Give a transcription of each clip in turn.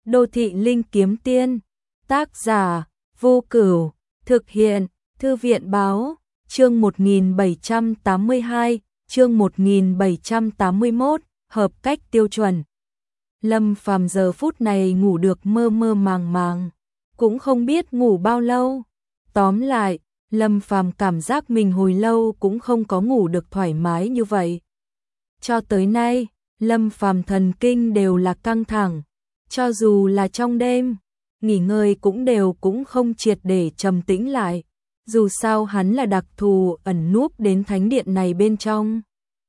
Đô thị linh kiếm tiên. Tác giả Vô Cửu. Thực hiện Thư viện báo. Chương 1782, chương 1781, hợp cách tiêu chuẩn. Lâm Phàm giờ phút này ngủ được mơ mơ màng màng, cũng không biết ngủ bao lâu. Tóm lại, Lâm Phàm cảm giác mình hồi lâu cũng không có ngủ được thoải mái như vậy. Cho tới nay, Lâm Phàm thần kinh đều là căng thẳng, cho dù là trong đêm, nghỉ ngơi cũng không triệt để trầm tĩnh lại. Dù sao hắn là đặc thù ẩn núp đến thánh điện này bên trong.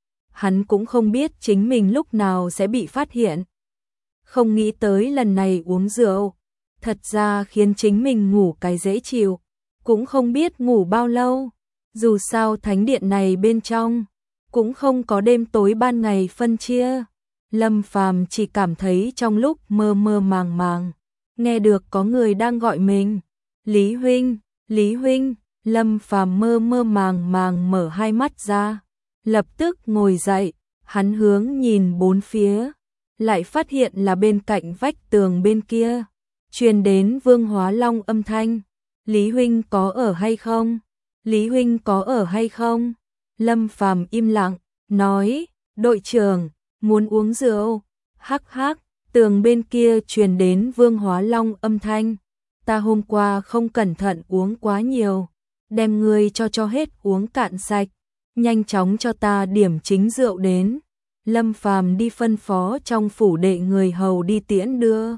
Hắn cũng không biết chính mình lúc nào sẽ bị phát hiện. Không nghĩ tới lần này uống rượu, thật ra khiến chính mình ngủ cái dễ chịu, cũng không biết ngủ bao lâu. Dù sao thánh điện này bên trong cũng không có đêm tối ban ngày phân chia. Lâm Phàm chỉ cảm thấy trong lúc mơ mơ màng màng, nghe được có người đang gọi mình. Lý huynh, Lý huynh. Lâm Phàm mơ mơ màng màng mở hai mắt ra, lập tức ngồi dậy, hắn hướng nhìn bốn phía, lại phát hiện là bên cạnh vách tường bên kia truyền đến Vương Hóa Long âm thanh. Lý huynh có ở hay không? Lý huynh có ở hay không? Lâm Phàm im lặng, nói, đội trưởng, muốn uống rượu. Hắc hắc, tường bên kia truyền đến Vương Hóa Long âm thanh. Ta hôm qua không cẩn thận uống quá nhiều, đem ngươi cho hết uống cạn sạch, nhanh chóng cho ta điểm chính rượu đến. Lâm Phàm đi phân phó trong phủ đệ người hầu đi tiễn đưa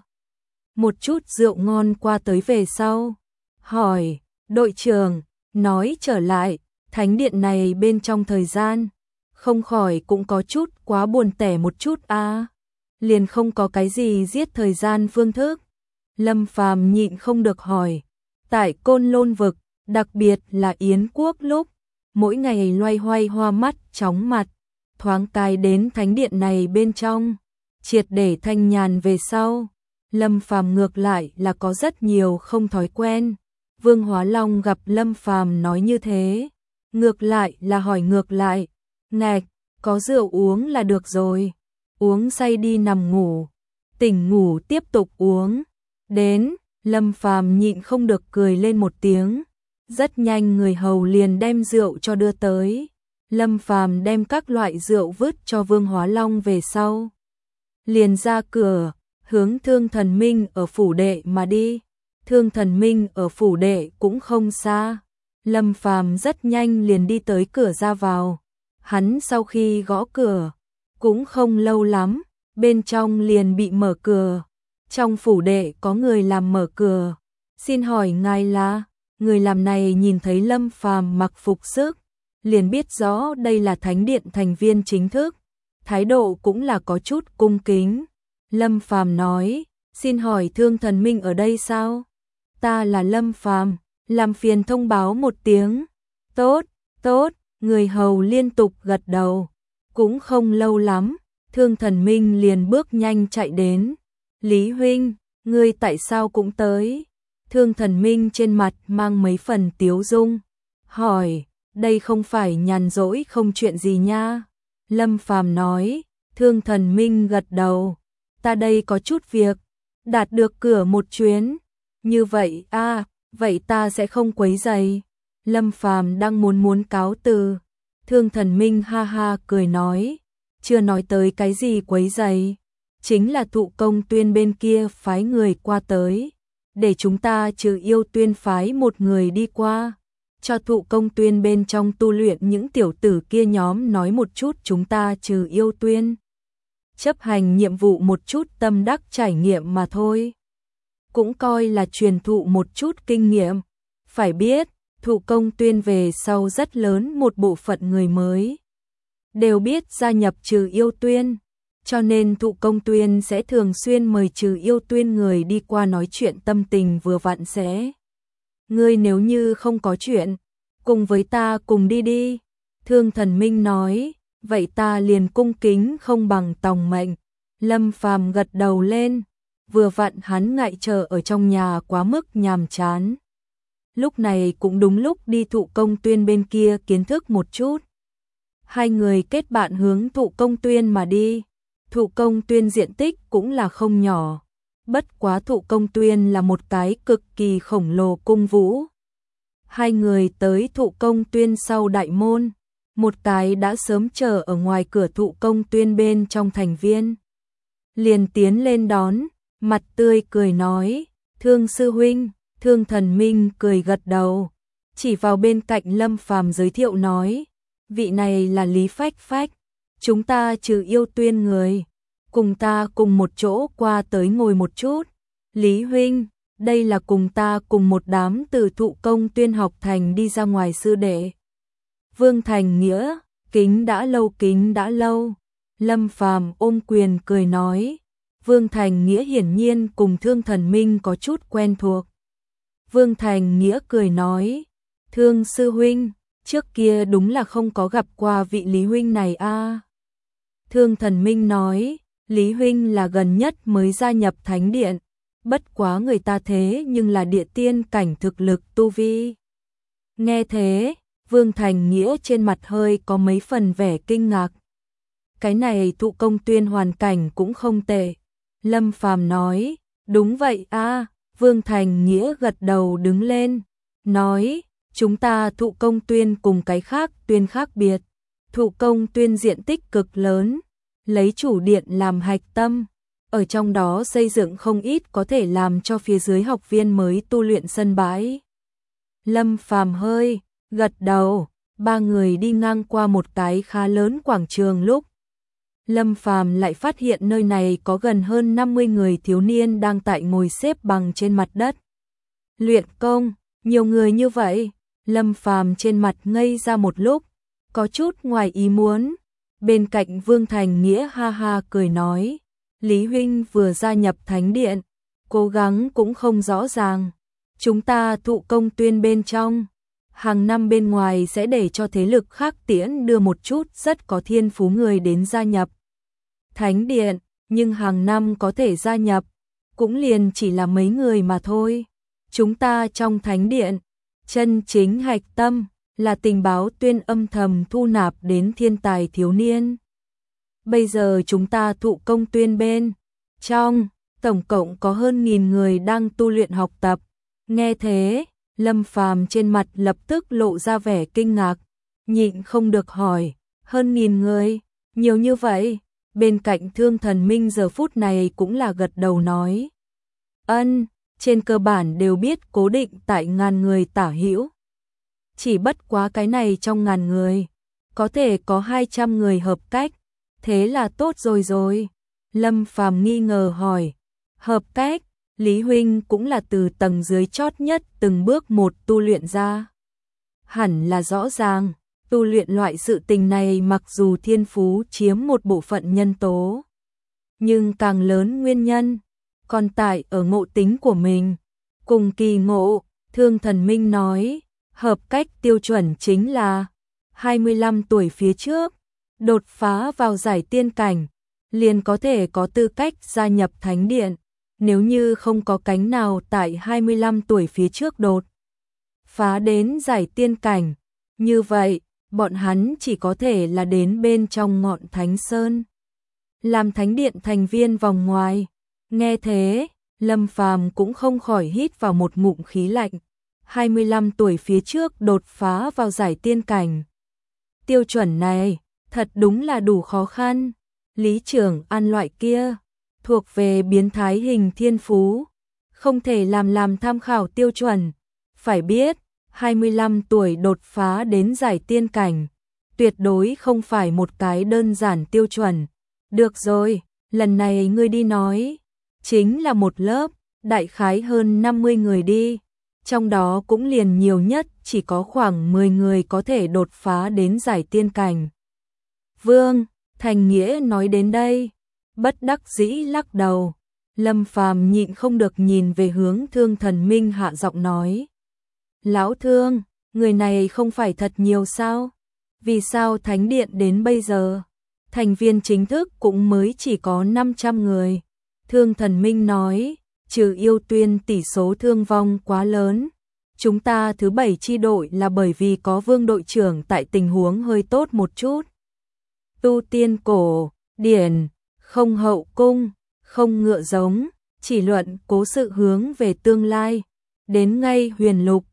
một chút rượu ngon qua tới về sau. Hỏi, đội trưởng, nói trở lại, thánh điện này bên trong thời gian, không khỏi cũng có chút quá buồn tẻ một chút à? Liền không có cái gì giết thời gian phương thức. Lâm Phàm nhịn không được hỏi, tại Côn Lôn vực, đặc biệt là Yến quốc lúc, mỗi ngày loay hoay hoa mắt chóng mặt, thoáng cái đến thánh điện này bên trong, triệt để thanh nhàn về sau. Lâm Phàm ngược lại là có rất nhiều không thói quen. Vương Hóa Long gặp Lâm Phàm nói như thế, ngược lại là hỏi ngược lại, ngạch, có rượu uống là được rồi, uống say đi nằm ngủ, tỉnh ngủ tiếp tục uống. Đến, Lâm Phàm nhịn không được cười lên một tiếng. Rất nhanh người hầu liền đem rượu cho đưa tới. Lâm Phàm đem các loại rượu vứt cho Vương Hóa Long về sau, liền ra cửa, hướng Thương Thần Minh ở phủ đệ mà đi. Thương Thần Minh ở phủ đệ cũng không xa. Lâm Phàm rất nhanh liền đi tới cửa ra vào. Hắn sau khi gõ cửa, cũng không lâu lắm, bên trong liền bị mở cửa. Trong phủ đệ có người làm mở cửa. Xin hỏi ngài là? Người làm này nhìn thấy Lâm Phàm mặc phục sức, liền biết rõ đây là thánh điện thành viên chính thức, thái độ cũng là có chút cung kính. Lâm Phàm nói, xin hỏi Thương Thần Minh ở đây sao? Ta là Lâm Phàm, làm phiền thông báo một tiếng. Tốt, tốt, người hầu liên tục gật đầu. Cũng không lâu lắm, Thương Thần Minh liền bước nhanh chạy đến. Lý huynh, ngươi tại sao cũng tới? Thương Thần Minh trên mặt mang mấy phần tiếu dung, hỏi, đây không phải nhàn rỗi không chuyện gì nha. Lâm Phàm nói. Thương Thần Minh gật đầu, ta đây có chút việc, đạt được cửa một chuyến. Như vậy à, vậy ta sẽ không quấy rầy. Lâm Phàm đang muốn cáo từ, Thương Thần Minh ha ha cười nói, chưa nói tới cái gì quấy rầy, chính là Thụ Công Tuyên bên kia phái người qua tới, để chúng ta trừ Yêu Tuyên phái một người đi qua, cho Thụ Công Tuyên bên trong tu luyện những tiểu tử kia nhóm nói một chút chúng ta trừ Yêu Tuyên chấp hành nhiệm vụ một chút tâm đắc trải nghiệm mà thôi, cũng coi là truyền thụ một chút kinh nghiệm. Phải biết, Thụ Công Tuyên về sau rất lớn một bộ phận người mới đều biết gia nhập trừ Yêu Tuyên, cho nên Thụ Công Tuyên sẽ thường xuyên mời trừ Yêu Tuyên người đi qua nói chuyện tâm tình vừa vặn sẽ. Ngươi nếu như không có chuyện, cùng với ta cùng đi đi. Thương Thần Minh nói, vậy ta liền cung kính không bằng tòng mệnh. Lâm Phàm gật đầu lên, vừa vặn hắn ngại chờ ở trong nhà quá mức nhàm chán. Lúc này cũng đúng lúc đi Thụ Công Tuyên bên kia kiến thức một chút. Hai người kết bạn hướng Thụ Công Tuyên mà đi. Thụ Công Tuyên diện tích cũng là không nhỏ, bất quá Thụ Công Tuyên là một cái cực kỳ khổng lồ cung vũ. Hai người tới Thụ Công Tuyên sau đại môn, một cái đã sớm chờ ở ngoài cửa Thụ Công Tuyên bên trong thành viên. Liền tiến lên đón, mặt tươi cười nói, Thương sư huynh. Thương Thần Minh cười gật đầu, chỉ vào bên cạnh Lâm Phàm giới thiệu nói, vị này là Lý Phách Phách, chúng ta trừ yêu tuyên người, cùng ta cùng một chỗ qua tới ngồi một chút. Lý huynh, đây là cùng ta cùng một đám từ Thụ Công Tuyên học thành đi ra ngoài sư đệ. Vương Thành Nghĩa, kính đã lâu. Lâm Phàm ôm quyền cười nói, Vương Thành Nghĩa hiển nhiên cùng Thương Thần Minh có chút quen thuộc. Vương Thành Nghĩa cười nói, Thương sư huynh, trước kia đúng là không có gặp qua vị Lý huynh này a. Thương Thần Minh nói, Lý huynh là gần nhất mới gia nhập thánh điện, bất quá người ta thế nhưng là địa tiên cảnh thực lực tu vi. Nghe thế, Vương Thành Nghĩa trên mặt hơi có mấy phần vẻ kinh ngạc. Cái này Thụ Công Tuyên hoàn cảnh cũng không tệ. Lâm Phàm nói, đúng vậy a. Vương Thành Nghĩa gật đầu đứng lên, nói, chúng ta Thụ Công Tuyên cùng cái khác tuyên khác biệt. Thụ Công Tuyên diện tích cực lớn, lấy chủ điện làm hạch tâm, ở trong đó xây dựng không ít có thể làm cho phía dưới học viên mới tu luyện sân bãi. Lâm Phàm hơi gật đầu, ba người đi ngang qua một cái khá lớn quảng trường lúc Lâm Phàm lại phát hiện nơi này có gần hơn 50 người thiếu niên đang tại ngồi xếp bằng trên mặt đất. Luyện công, nhiều người như vậy, Lâm Phàm trên mặt ngây ra một lúc, có chút ngoài ý muốn. Bên cạnh Vương Thành Nghĩa ha ha cười nói, Lý huynh vừa gia nhập thánh điện, cố gắng cũng không rõ ràng. Chúng ta Thụ Công Tuyên bên trong, hàng năm bên ngoài sẽ để cho thế lực khác tiễn đưa một chút rất có thiên phú người đến gia nhập thánh điện, nhưng hàng năm có thể gia nhập, cũng liền chỉ là mấy người mà thôi. Chúng ta trong thánh điện, chân chính hạch tâm, là tình báo tuyên âm thầm thu nạp đến thiên tài thiếu niên. Bây giờ chúng ta Thụ Công Tuyên bên trong, tổng cộng có hơn 1000 người đang tu luyện học tập. Nghe thế, Lâm Phàm trên mặt lập tức lộ ra vẻ kinh ngạc, nhịn không được hỏi, hơn 1000 người, nhiều như vậy. Bên cạnh Thương Thần Minh giờ phút này cũng là gật đầu nói, ân, trên cơ bản đều biết cố định tại 1000 người tả hữu. Chỉ bất quá cái này trong 1000 người, có thể có 200 người hợp cách, thế là tốt rồi. Lâm Phàm nghi ngờ hỏi, hợp cách, Lý huynh cũng là từ tầng dưới chót nhất từng bước một tu luyện ra. Hẳn là rõ ràng, tu luyện loại sự tình này mặc dù thiên phú chiếm một bộ phận nhân tố, nhưng càng lớn nguyên nhân, còn tại ở ngộ tính của mình. Cùng kỳ ngộ, Thương Thần Minh nói, hợp cách tiêu chuẩn chính là 25 tuổi phía trước, đột phá vào giải tiên cảnh, liền có thể có tư cách gia nhập thánh điện. Nếu như không có cánh nào tại 25 tuổi phía trước đột phá đến giải tiên cảnh, như vậy, bọn hắn chỉ có thể là đến bên trong ngọn Thánh Sơn, làm thánh điện thành viên vòng ngoài. Nghe thế, Lâm Phàm cũng không khỏi hít vào một ngụm khí lạnh. 25 tuổi phía trước đột phá vào giải tiên cảnh. Tiêu chuẩn này, thật đúng là đủ khó khăn. Lý Trưởng An loại kia, thuộc về biến thái hình thiên phú, không thể làm tham khảo tiêu chuẩn. Phải biết, 25 tuổi đột phá đến giải tiên cảnh, tuyệt đối không phải một cái đơn giản tiêu chuẩn. Được rồi, lần này ngươi đi nói, chính là một lớp, đại khái hơn 50 người đi, trong đó cũng liền nhiều nhất chỉ có khoảng 10 người có thể đột phá đến giải tiên cảnh. Vương Thành Nghĩa nói đến đây, bất đắc dĩ lắc đầu. Lâm Phàm nhịn không được nhìn về hướng Thương Thần Minh hạ giọng nói, Lão Thương, người này không phải thật nhiều sao? Vì sao thánh điện đến bây giờ, thành viên chính thức cũng mới chỉ có 500 người? Thương Thần Minh nói, trừ yêu tuyên tỷ số thương vong quá lớn, chúng ta thứ 7 chi đội là bởi vì có Vương đội trưởng tại tình huống hơi tốt một chút. Tu tiên cổ điển, không hậu cung, không ngựa giống, chỉ luận cố sự hướng về tương lai. Đến ngay huyền lục,